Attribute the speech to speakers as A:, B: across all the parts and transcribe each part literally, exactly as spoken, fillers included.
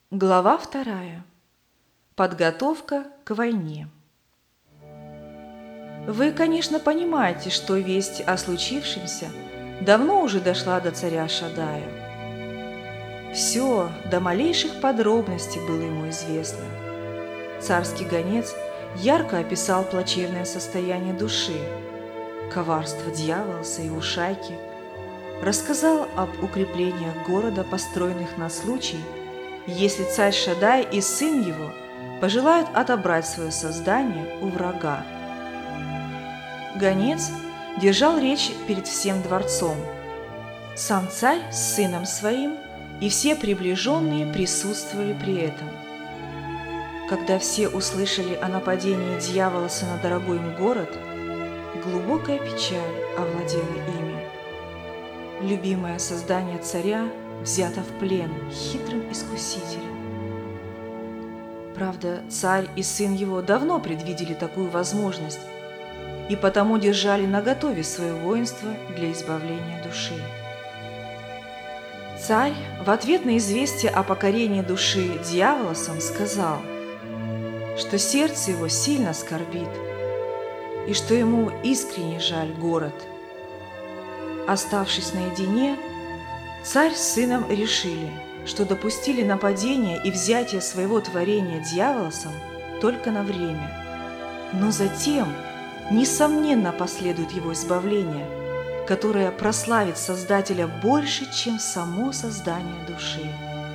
A: Глава вторая. Подготовка к войне. Вы, конечно, понимаете, что весть о случившемся давно уже дошла до царя Шадая. Все до малейших подробностей было ему известно. Царский гонец ярко описал плачевное состояние души, коварство дьяволоса и его шайки, рассказал об укреплениях города, построенных на случай, если царь Шадай и сын его пожелают отобрать свое создание у врага. Гонец держал речь перед всем дворцом. Сам царь с сыном своим и все приближенные присутствовали при этом. Когда все услышали о нападении дьяволоса на дорогой им город, глубокая печаль овладела ими. Любимое создание царя взято в плен хитрым искусителем. Правда, царь и сын его давно предвидели такую возможность и потому держали наготове свое воинство для избавления души. Царь в ответ на известие о покорении души дьяволосом сказал, что сердце его сильно скорбит и что ему искренне жаль город. Оставшись наедине, царь с сыном решили, что допустили нападение и взятие своего творения дьяволосом только на время, но затем, несомненно, последует его избавление, которое прославит Создателя больше, чем само создание души.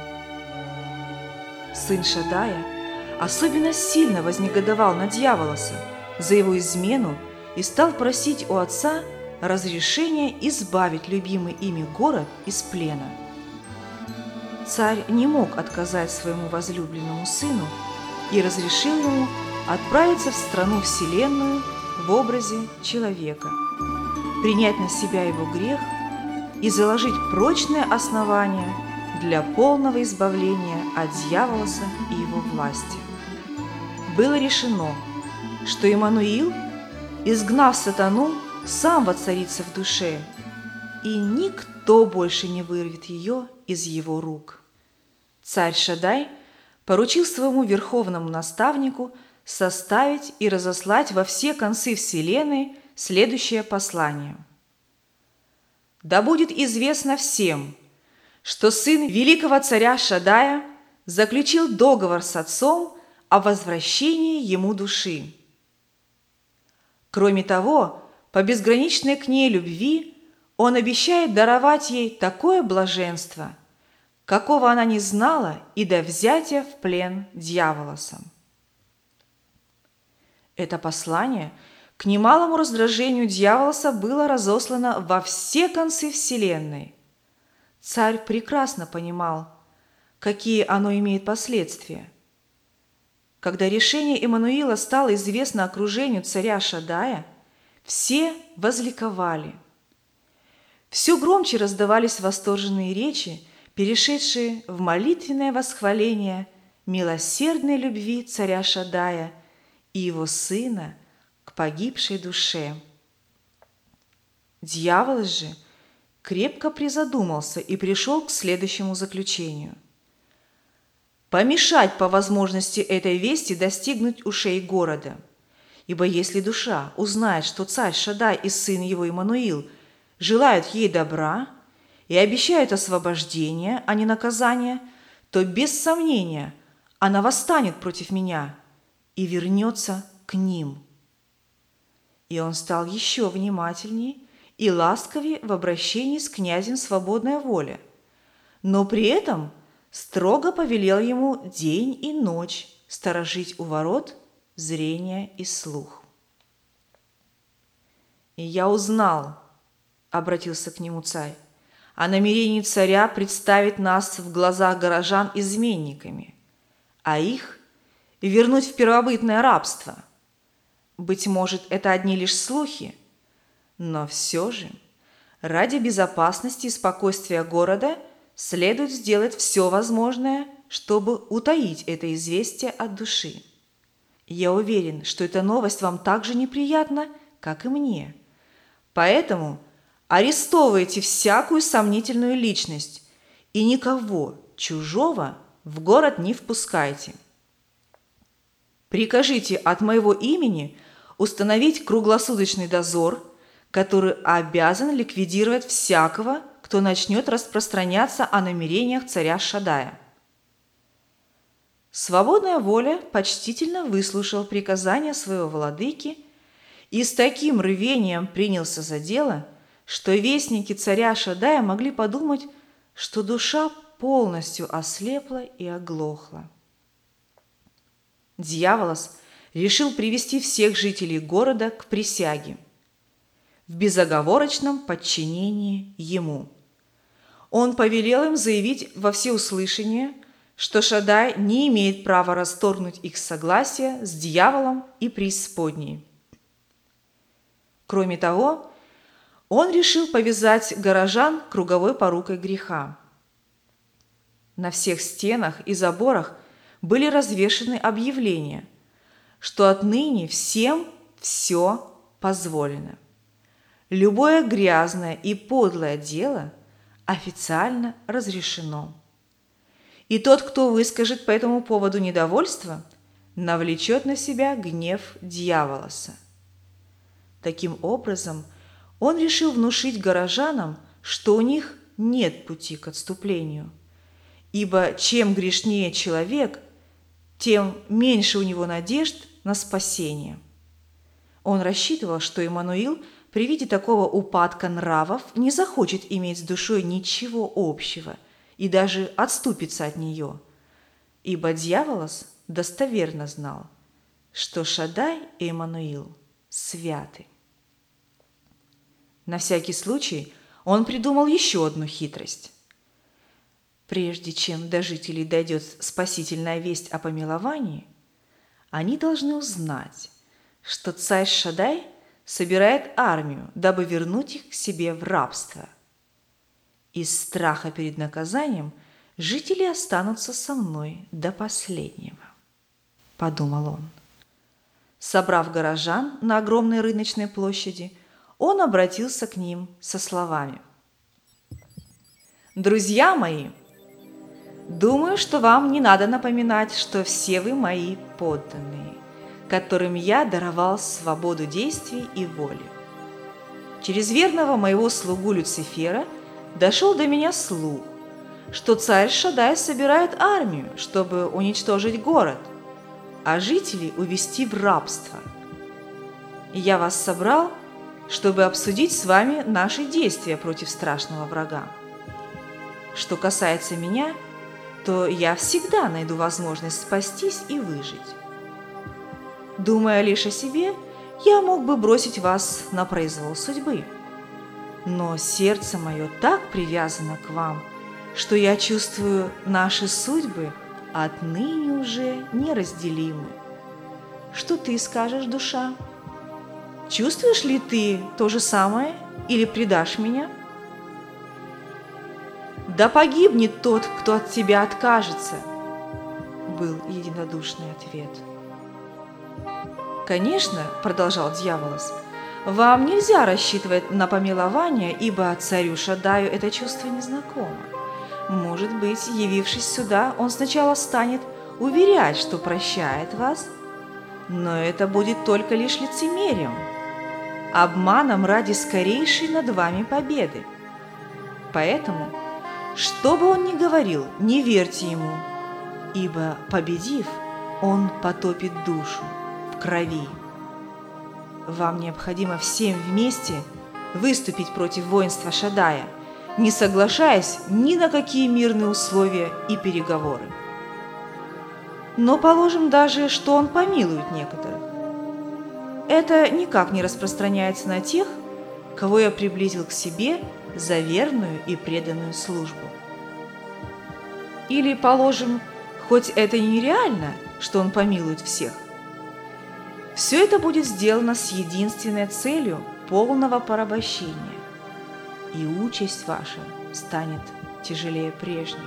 A: Сын Шадая особенно сильно вознегодовал на дьяволоса за его измену и стал просить у отца разрешения избавить любимый ими город из плена. Царь не мог отказать своему возлюбленному сыну и разрешил ему отправиться в страну вселенную в образе человека, принять на себя его грех и заложить прочное основание для полного избавления от дьяволоса и его власти. Было решено, что Иммануил, изгнав сатану, сам воцарится в душе, и никто больше не вырвет ее из его рук. Царь Шадай поручил своему верховному наставнику составить и разослать во все концы вселенной следующее послание. «Да будет известно всем, что сын великого царя Шадая заключил договор с отцом о возвращении ему души. Кроме того, по безграничной к ней любви он обещает даровать ей такое блаженство, какого она не знала и до взятия в плен дьяволосом». Это послание к немалому раздражению дьяволоса было разослано во все концы вселенной. Царь прекрасно понимал, какие оно имеет последствия. Когда решение Иммануила стало известно окружению царя Шадая, все возликовали. Все громче раздавались восторженные речи, перешедшие в молитвенное восхваление милосердной любви царя Шадая и его сына к погибшей душе. Дьявол же крепко призадумался и пришел к следующему заключению: помешать по возможности этой вести достигнуть ушей города. Ибо если душа узнает, что царь Шадай и сын его Иммануил желают ей добра и обещают освобождение, а не наказание, то без сомнения она восстанет против меня и вернется к ним. И он стал еще внимательнее и ласковее в обращении с князем свободная воля, но при этом строго повелел ему день и ночь сторожить у ворот зрение и слух. «И я узнал, — обратился к нему царь, — о намерении царя представить нас в глазах горожан изменниками, а их вернуть в первобытное рабство. Быть может, это одни лишь слухи, но все же ради безопасности и спокойствия города следует сделать все возможное, чтобы утаить это известие от души. Я уверен, что эта новость вам так же неприятна, как и мне. Поэтому арестовывайте всякую сомнительную личность и никого чужого в город не впускайте. Прикажите от моего имени установить круглосуточный дозор, который обязан ликвидировать всякого, кто начнет распространяться о намерениях царя Шаддая». Свободная воля почтительно выслушал приказания своего владыки и с таким рвением принялся за дело, что вестники царя Шаддая могли подумать, что душа полностью ослепла и оглохла. Дьяволос решил привести всех жителей города к присяге в безоговорочном подчинении ему. Он повелел им заявить во всеуслышание, что Шаддай не имеет права расторгнуть их согласие с дьяволом и преисподней. Кроме того, он решил повязать горожан круговой порукой греха. На всех стенах и заборах были развешаны объявления, что отныне всем все позволено. Любое грязное и подлое дело официально разрешено. И тот, кто выскажет по этому поводу недовольство, навлечет на себя гнев дьяволоса. Таким образом, он решил внушить горожанам, что у них нет пути к отступлению, ибо чем грешнее человек, тем меньше у него надежд на спасение. Он рассчитывал, что Иммануил при виде такого упадка нравов не захочет иметь с душой ничего общего и даже отступится от нее, ибо дьяволос достоверно знал, что Шаддай и Иммануил святы. На всякий случай он придумал еще одну хитрость. Прежде чем до жителей дойдет спасительная весть о помиловании, они должны узнать, что царь Шаддай собирает армию, дабы вернуть их к себе в рабство. Из страха перед наказанием жители останутся со мной до последнего, подумал он. Собрав горожан на огромной рыночной площади, он обратился к ним со словами: «Друзья мои, думаю, что вам не надо напоминать, что все вы мои подданные, которым я даровал свободу действий и воли. Через верного моего слугу Люцифера дошел до меня слух, что царь Шаддай собирает армию, чтобы уничтожить город, а жителей увести в рабство. И я вас собрал, чтобы обсудить с вами наши действия против страшного врага. Что касается меня, то я всегда найду возможность спастись и выжить. Думая лишь о себе, я мог бы бросить вас на произвол судьбы. Но сердце мое так привязано к вам, что я чувствую, наши судьбы отныне уже неразделимы. Что ты скажешь, душа? Чувствуешь ли ты то же самое или предашь меня? Да погибнет тот, кто от тебя откажется, был единодушный ответ. Конечно, продолжал дьяволос, вам нельзя рассчитывать на помилование, ибо царю Шаддаю это чувство незнакомо. Может быть, явившись сюда, он сначала станет уверять, что прощает вас, но это будет только лишь лицемерием, обманом ради скорейшей над вами победы. Поэтому, что бы он ни говорил, не верьте ему, ибо, победив, он потопит душу в крови. Вам необходимо всем вместе выступить против воинства Шаддая, не соглашаясь ни на какие мирные условия и переговоры. Но положим даже, что он помилует некоторых. Это никак не распространяется на тех, кого я приблизил к себе за верную и преданную службу. Или, положим, хоть это и нереально, что он помилует всех, все это будет сделано с единственной целью полного порабощения, и участь ваша станет тяжелее прежней.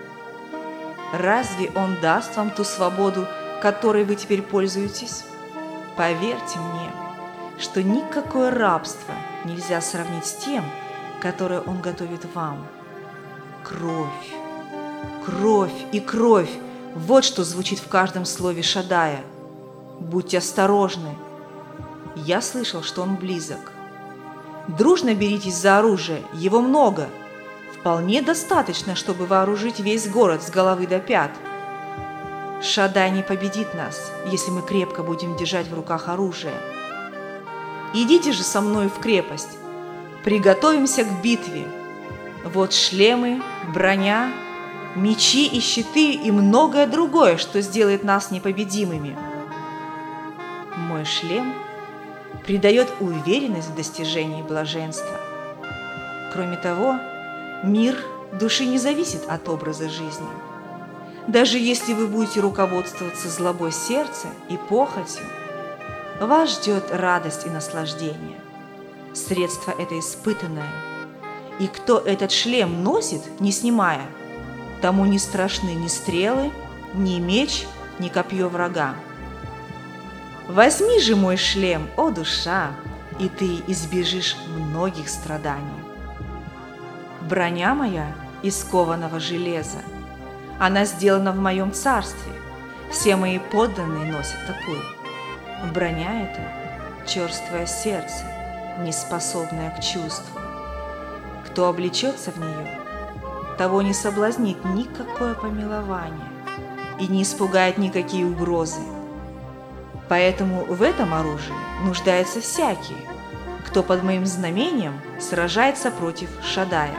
A: Разве он даст вам ту свободу, которой вы теперь пользуетесь? Поверьте мне, что никакое рабство нельзя сравнить с тем, которое он готовит вам. Кровь, Кровь и кровь – вот что звучит в каждом слове Шадая. Будьте осторожны. Я слышал, что он близок. Дружно беритесь за оружие, его много. Вполне достаточно, чтобы вооружить весь город с головы до пят. Шадай не победит нас, если мы крепко будем держать в руках оружие. Идите же со мною в крепость. Приготовимся к битве. Вот шлемы, броня, мечи и щиты и многое другое, что сделает нас непобедимыми. Мой шлем придает уверенность в достижении блаженства. Кроме того, мир души не зависит от образа жизни. Даже если вы будете руководствоваться злобой сердца и похотью, вас ждет радость и наслаждение. Средство это испытанное. И кто этот шлем носит, не снимая, тому не страшны ни стрелы, ни меч, ни копье врага. Возьми же мой шлем, о душа, и ты избежишь многих страданий. Броня моя из кованого железа. Она сделана в моем царстве. Все мои подданные носят такую. Броня эта – черствое сердце, неспособное к чувству. Кто облечется в нее, того не соблазнит никакое помилование и не испугает никакие угрозы. Поэтому в этом оружии нуждается всякий, кто под моим знамением сражается против Шадая.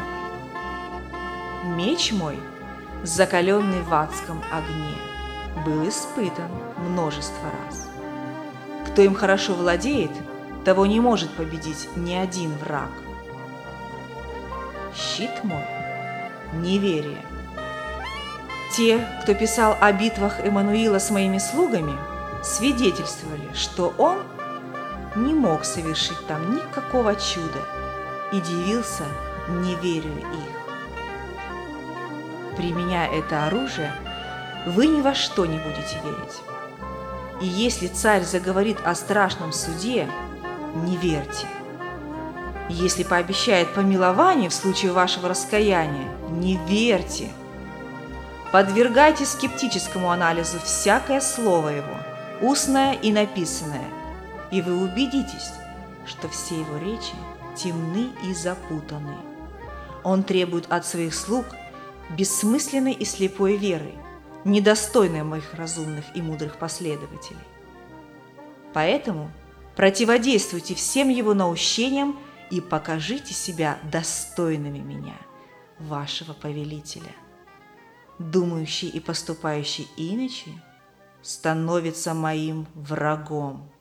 A: Меч мой, закаленный в адском огне, был испытан множество раз. Кто им хорошо владеет, того не может победить ни один враг. Щит мой – неверие. Те, кто писал о битвах Эммануила с моими слугами, свидетельствовали, что он не мог совершить там никакого чуда и дивился неверию их. Применяя это оружие, вы ни во что не будете верить. И если царь заговорит о страшном суде, не верьте. Если пообещает помилование в случае вашего раскаяния, не верьте. Подвергайте скептическому анализу всякое слово его, устное и написанное, и вы убедитесь, что все его речи темны и запутаны. Он требует от своих слуг бессмысленной и слепой веры, недостойной моих разумных и мудрых последователей. Поэтому противодействуйте всем его наущениям и покажите себя достойными меня, вашего повелителя. Думающий и поступающий иначе становится моим врагом.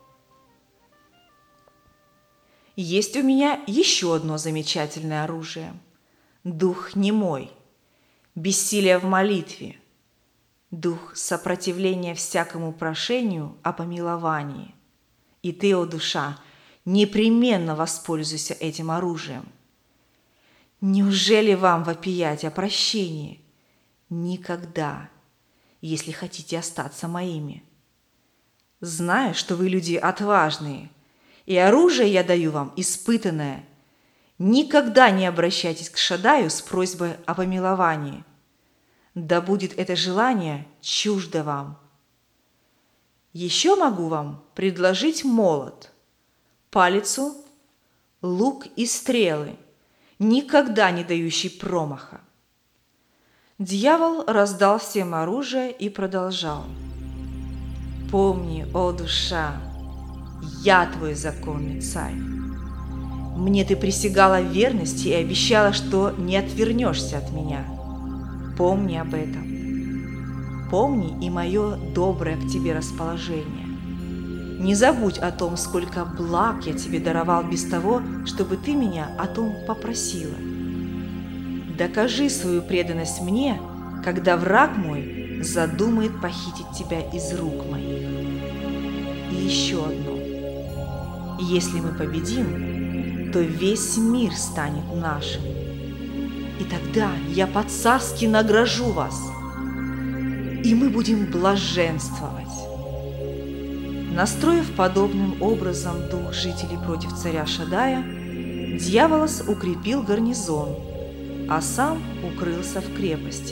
A: Есть у меня еще одно замечательное оружие – дух немой, бессилие в молитве, дух сопротивления всякому прошению о помиловании. И ты, о душа, непременно воспользуйся этим оружием. Неужели вам вопиять о прощении? Никогда, если хотите остаться моими. Знаю, что вы люди отважные, и оружие я даю вам испытанное. Никогда не обращайтесь к Шадаю с просьбой о помиловании. Да будет это желание чуждо вам. Еще могу вам предложить молот, палицу, лук и стрелы, никогда не дающий промаха. Дьявол раздал всем оружие и продолжал. Помни, о душа, я твой законный царь. Мне ты присягала в верности и обещала, что не отвернешься от меня. Помни об этом. Помни и мое доброе к тебе расположение. Не забудь о том, сколько благ я тебе даровал без того, чтобы ты меня о том попросила. Докажи свою преданность мне, когда враг мой задумает похитить тебя из рук моих. И еще одно. Если мы победим, то весь мир станет нашим. И тогда я по-царски награжу вас, и мы будем блаженствовать. Настроив подобным образом дух жителей против царя Шадая, Дьяволос укрепил гарнизон, а сам укрылся в крепости.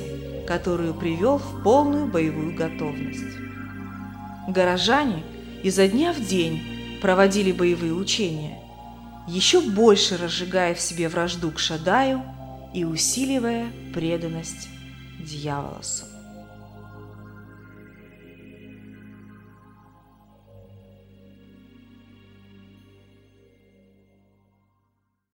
A: которую привел в полную боевую готовность. Горожане изо дня в день проводили боевые учения, еще больше разжигая в себе вражду к Шадаю и усиливая преданность Дьяволосу.